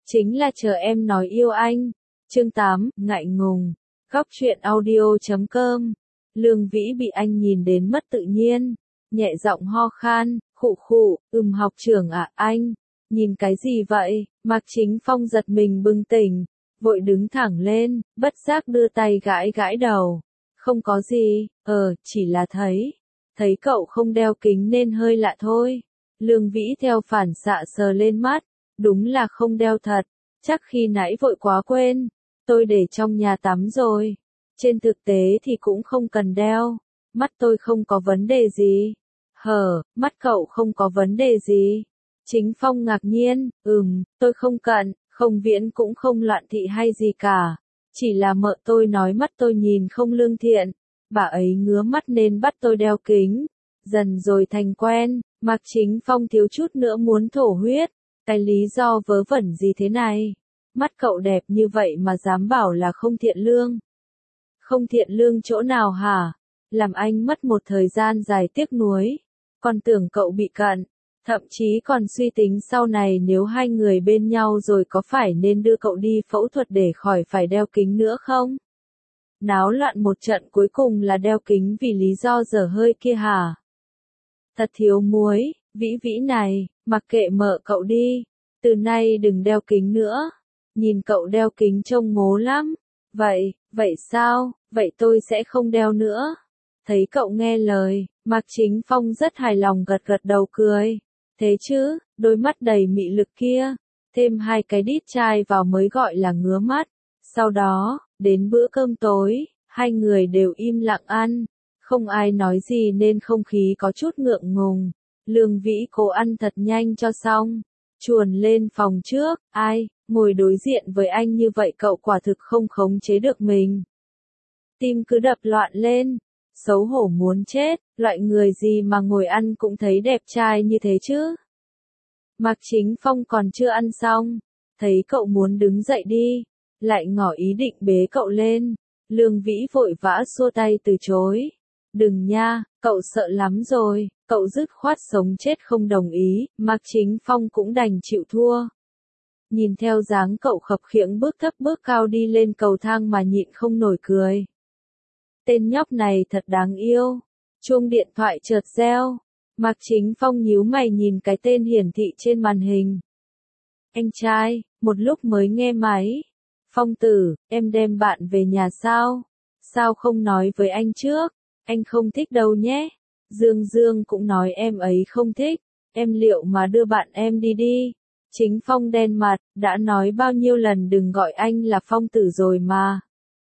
chính là chờ em nói yêu anh. Chương 8, ngại ngùng. Góc truyện audio.com. Lương Vĩ bị anh nhìn đến mất tự nhiên, nhẹ giọng ho khan, khụ khụ, học trưởng à, anh, nhìn cái gì vậy? Mạc Chính Phong giật mình bừng tỉnh, vội đứng thẳng lên, bất giác đưa tay gãi gãi đầu. Không có gì, chỉ là thấy cậu không đeo kính nên hơi lạ thôi. Lương Vĩ theo phản xạ sờ lên mắt, đúng là không đeo thật, chắc khi nãy vội quá quên, tôi để trong nhà tắm rồi. Trên thực tế thì cũng không cần đeo, mắt tôi không có vấn đề gì. Mắt cậu không có vấn đề gì. Chính Phong ngạc nhiên, tôi không cận, không viễn cũng không loạn thị hay gì cả. Chỉ là mợ tôi nói mắt tôi nhìn không lương thiện, bà ấy ngứa mắt nên bắt tôi đeo kính. Dần rồi thành quen, Mạc Chính Phong thiếu chút nữa muốn thổ huyết. Cái lý do vớ vẩn gì thế này? Mắt cậu đẹp như vậy mà dám bảo là không thiện lương. Không thiện lương chỗ nào hả? Làm anh mất một thời gian dài tiếc nuối. Còn tưởng cậu bị cận. Thậm chí còn suy tính sau này nếu hai người bên nhau rồi có phải nên đưa cậu đi phẫu thuật để khỏi phải đeo kính nữa không? Náo loạn một trận cuối cùng là đeo kính vì lý do dở hơi kia hả? Thật thiếu muối, Vĩ này, mặc kệ mợ cậu đi. Từ nay đừng đeo kính nữa. Nhìn cậu đeo kính trông ngố lắm. Vậy sao? Vậy tôi sẽ không đeo nữa. Thấy cậu nghe lời, Mạc Chính Phong rất hài lòng gật gật đầu cười. Thế chứ, đôi mắt đầy mị lực kia, thêm 2 cái đít chai vào mới gọi là ngứa mắt. Sau đó, đến bữa cơm tối, hai người đều im lặng ăn. Không ai nói gì nên không khí có chút ngượng ngùng. Lương Vĩ cố ăn thật nhanh cho xong. Chuồn lên phòng trước, ngồi đối diện với anh như vậy cậu quả thực không khống chế được mình. Tim cứ đập loạn lên, xấu hổ muốn chết, loại người gì mà ngồi ăn cũng thấy đẹp trai như thế chứ. Mạc Chính Phong còn chưa ăn xong, thấy cậu muốn đứng dậy đi, lại ngỏ ý định bế cậu lên. Lương Vĩ vội vã xua tay từ chối. Đừng nha, cậu sợ lắm rồi, cậu dứt khoát sống chết không đồng ý, Mạc Chính Phong cũng đành chịu thua. Nhìn theo dáng cậu khập khiễng bước thấp bước cao đi lên cầu thang mà nhịn không nổi cười. Tên nhóc này thật đáng yêu. Chuông điện thoại chợt reo. Mạc Chính Phong nhíu mày nhìn cái tên hiển thị trên màn hình. Anh trai, một lúc mới nghe máy. Phong tử, em đem bạn về nhà sao? Sao không nói với anh trước? Anh không thích đâu nhé. Dương cũng nói em ấy không thích. Em liệu mà đưa bạn em đi đi. Chính Phong đen mặt, đã nói bao nhiêu lần đừng gọi anh là Phong tử rồi mà.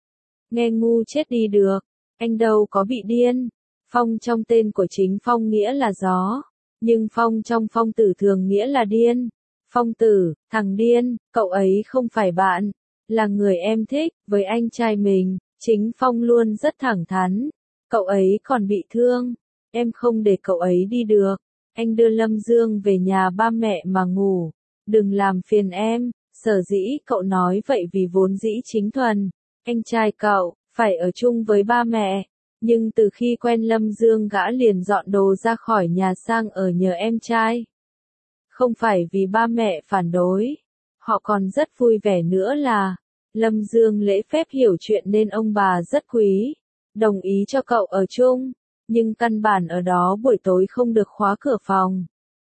Nghe ngu chết đi được. Anh đâu có bị điên. Phong trong tên của Chính Phong nghĩa là gió. Nhưng Phong trong Phong tử thường nghĩa là điên. Phong tử, thằng điên, cậu ấy không phải bạn. Là người em thích, với anh trai mình, Chính Phong luôn rất thẳng thắn. Cậu ấy còn bị thương. Em không để cậu ấy đi được. Anh đưa Lâm Dương về nhà ba mẹ mà ngủ. Đừng làm phiền em. Sở dĩ cậu nói vậy vì vốn dĩ Chính Thuần, anh trai cậu, phải ở chung với ba mẹ. Nhưng từ khi quen Lâm Dương gã liền dọn đồ ra khỏi nhà sang ở nhờ em trai. Không phải vì ba mẹ phản đối. Họ còn rất vui vẻ nữa là Lâm Dương lễ phép hiểu chuyện nên ông bà rất quý. Đồng ý cho cậu ở chung. Nhưng căn bản ở đó buổi tối không được khóa cửa phòng.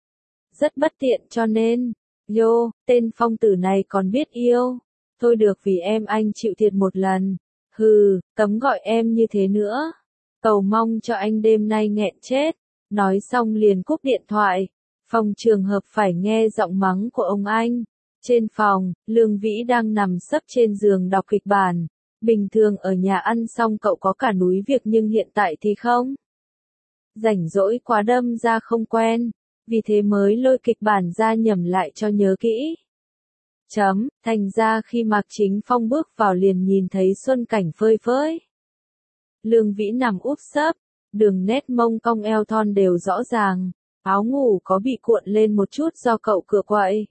Rất bất tiện cho nên, tên Phong tử này còn biết yêu. Thôi được vì em anh chịu thiệt một lần. Cấm gọi em như thế nữa. Cầu mong cho anh đêm nay nghẹn chết. Nói xong liền cúp điện thoại. Phòng trường hợp phải nghe giọng mắng của ông anh. Trên phòng, Lương Vĩ đang nằm sấp trên giường đọc kịch bản. Bình thường ở nhà ăn xong cậu có cả núi việc nhưng hiện tại thì không. Rảnh rỗi quá đâm ra không quen. Vì thế mới lôi kịch bản ra nhẩm lại cho nhớ kỹ. Thành ra khi Mạc Chính Phong bước vào liền nhìn thấy xuân cảnh phơi phới. Lương Vĩ nằm úp sấp, đường nét mông cong eo thon đều rõ ràng, áo ngủ có bị cuộn lên một chút do cậu cựa quậy.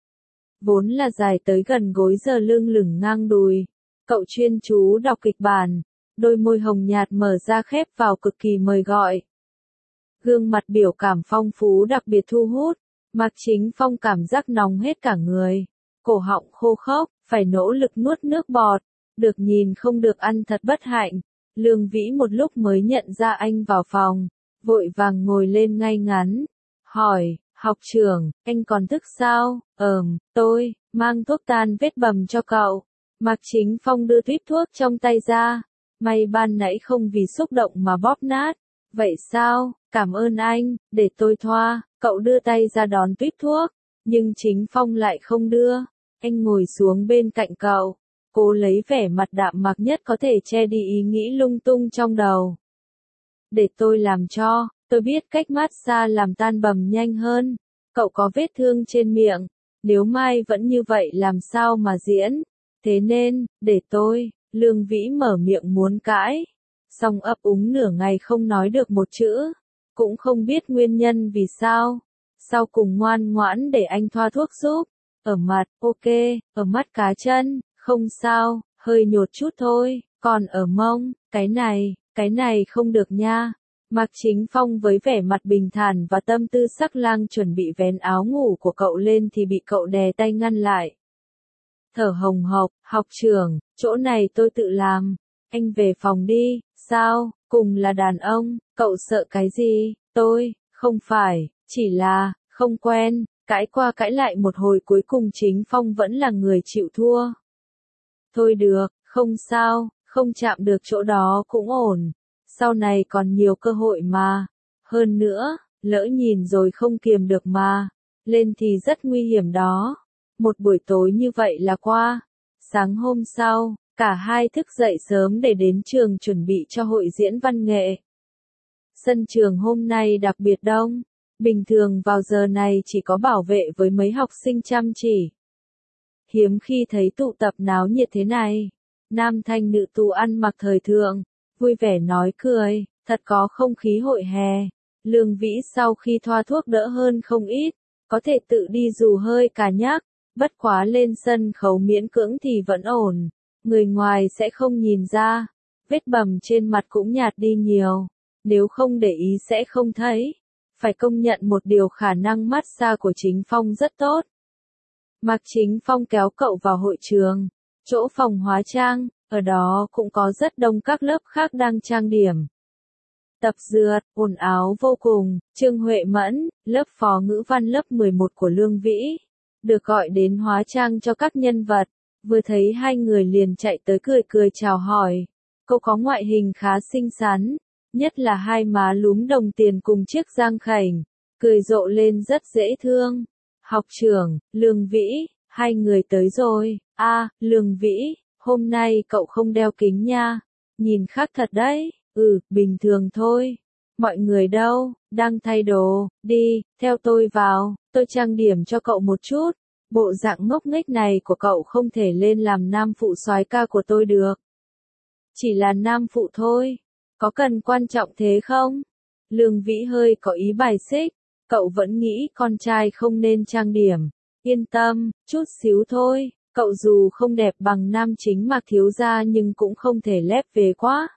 Vốn là dài tới gần gối giờ lưng lửng ngang đùi, cậu chuyên chú đọc kịch bản, đôi môi hồng nhạt mở ra khép vào cực kỳ mời gọi. Gương mặt biểu cảm phong phú đặc biệt thu hút, Mạc Chính Phong cảm giác nóng hết cả người. cổ họng khô khốc, phải nỗ lực nuốt nước bọt, được nhìn không được ăn thật bất hạnh. Lương Vĩ một lúc mới nhận ra anh vào phòng, vội vàng ngồi lên ngay ngắn, hỏi, học trưởng, anh còn thức sao? Tôi, mang thuốc tan vết bầm cho cậu. Mạc Chính Phong đưa tuýp thuốc trong tay ra, may ban nãy không vì xúc động mà bóp nát. Vậy sao, cảm ơn anh, để tôi thoa. Cậu đưa tay ra đón tuýp thuốc, nhưng Chính Phong lại không đưa. Anh ngồi xuống bên cạnh cậu, cố lấy vẻ mặt đạm mạc nhất có thể che đi ý nghĩ lung tung trong đầu. Để tôi làm cho, tôi biết cách massage làm tan bầm nhanh hơn. Cậu có vết thương trên miệng, nếu mai vẫn như vậy làm sao mà diễn. Thế nên, để tôi. Lương Vĩ mở miệng muốn cãi, song ấp úng nửa ngày không nói được một chữ, cũng không biết nguyên nhân vì sao. Sau cùng ngoan ngoãn để anh thoa thuốc giúp. Ở mặt, ok, ở mắt cá chân, không sao, hơi nhột chút thôi, còn ở mông, cái này không được nha. Mạc Chính Phong với vẻ mặt bình thản và tâm tư sắc lang chuẩn bị vén áo ngủ của cậu lên thì bị cậu đè tay ngăn lại. Thở hồng hộc, học trưởng, chỗ này tôi tự làm, anh về phòng đi. Sao, cùng là đàn ông, cậu sợ cái gì? Tôi, không phải, chỉ là, không quen. Cãi qua cãi lại một hồi cuối cùng Chính Phong vẫn là người chịu thua. Thôi được, không sao, không chạm được chỗ đó cũng ổn. Sau này còn nhiều cơ hội mà. Hơn nữa, lỡ nhìn rồi không kiềm được mà. Lên thì rất nguy hiểm đó. Một buổi tối như vậy là qua. Sáng hôm sau, cả hai thức dậy sớm để đến trường chuẩn bị cho hội diễn văn nghệ. Sân trường hôm nay đặc biệt đông. Bình thường vào giờ này chỉ có bảo vệ với mấy học sinh chăm chỉ. Hiếm khi thấy tụ tập náo nhiệt thế này. Nam thanh nữ tú ăn mặc thời thượng, vui vẻ nói cười, thật có không khí hội hè. Lương Vĩ sau khi thoa thuốc đỡ hơn không ít, có thể tự đi dù hơi cà nhắc, bất quá lên sân khấu miễn cưỡng thì vẫn ổn. Người ngoài sẽ không nhìn ra, vết bầm trên mặt cũng nhạt đi nhiều, nếu không để ý sẽ không thấy. Phải công nhận một điều khả năng massage của Chính Phong rất tốt. Mạc Chính Phong kéo cậu vào hội trường, chỗ phòng hóa trang, ở đó cũng có rất đông các lớp khác đang trang điểm. Tập dượt, ồn ào vô cùng. Trương Huệ Mẫn, lớp phó ngữ văn lớp 11 của Lương Vĩ, được gọi đến hóa trang cho các nhân vật, vừa thấy hai người liền chạy tới cười cười chào hỏi. Cô có ngoại hình khá xinh xắn, nhất là hai má lúm đồng tiền cùng chiếc răng khểnh, cười rộ lên rất dễ thương. Học trưởng, Lương Vĩ, hai người tới rồi. Lương Vĩ, hôm nay cậu không đeo kính nha, nhìn khác thật đấy. Bình thường thôi. Mọi người đâu, đang thay đồ, đi, theo tôi vào, tôi trang điểm cho cậu một chút. Bộ dạng ngốc nghếch này của cậu không thể lên làm nam phụ soái ca của tôi được. Chỉ là nam phụ thôi, có cần quan trọng thế không? Lương Vĩ hơi có ý bài xích, cậu vẫn nghĩ con trai không nên trang điểm. Yên tâm, chút xíu thôi, cậu dù không đẹp bằng nam chính Mạc thiếu gia nhưng cũng không thể lép vế quá.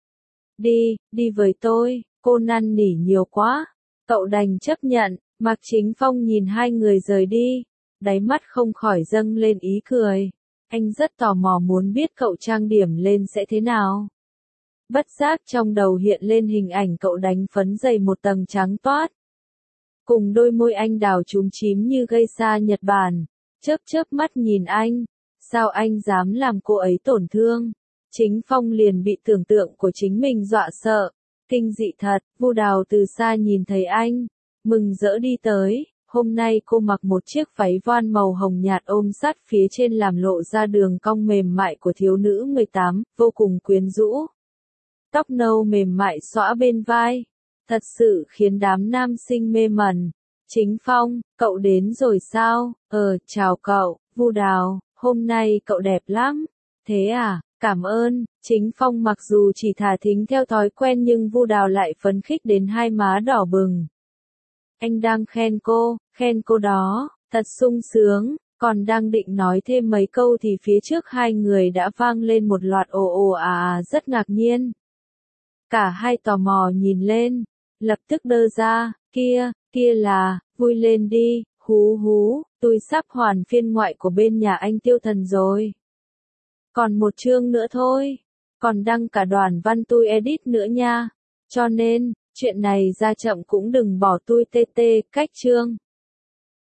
Đi với tôi, cô năn nỉ nhiều quá. Cậu đành chấp nhận. Mạc Chính Phong nhìn hai người rời đi, đáy mắt không khỏi dâng lên ý cười. Anh rất tò mò muốn biết cậu trang điểm lên sẽ thế nào. Bất giác trong đầu hiện lên hình ảnh cậu đánh phấn dày một tầng trắng toát. Cùng đôi môi anh đào chúm chím như gây xa Nhật Bản. Chớp chớp mắt nhìn anh. Sao anh dám làm cô ấy tổn thương? Chính Phong liền bị tưởng tượng của chính mình dọa sợ. Kinh dị thật, Vu Đào từ xa nhìn thấy anh, mừng rỡ đi tới. Hôm nay cô mặc một chiếc váy voan màu hồng nhạt ôm sát phía trên làm lộ ra đường cong mềm mại của thiếu nữ 18, vô cùng quyến rũ. Tóc nâu mềm mại xõa bên vai, thật sự khiến đám nam sinh mê mẩn. Chính Phong, cậu đến rồi sao? Chào cậu, Vu Đào, hôm nay cậu đẹp lắm. Thế à? Cảm ơn. Chính Phong mặc dù chỉ thả thính theo thói quen nhưng Vu Đào lại phấn khích đến hai má đỏ bừng. Anh đang khen cô đó, thật sung sướng, còn đang định nói thêm mấy câu thì phía trước hai người đã vang lên một loạt ồ rất ngạc nhiên. Cả hai tò mò nhìn lên, lập tức đơ ra, kia là, vui lên đi, Hú hú, tôi sắp hoàn phiên ngoại của bên nhà anh Tiêu Thần rồi. Còn một chương nữa thôi. Còn đăng cả đoạn văn tôi edit nữa nha. Cho nên, chuyện này ra chậm cũng đừng bỏ tôi tê tê, cách chương.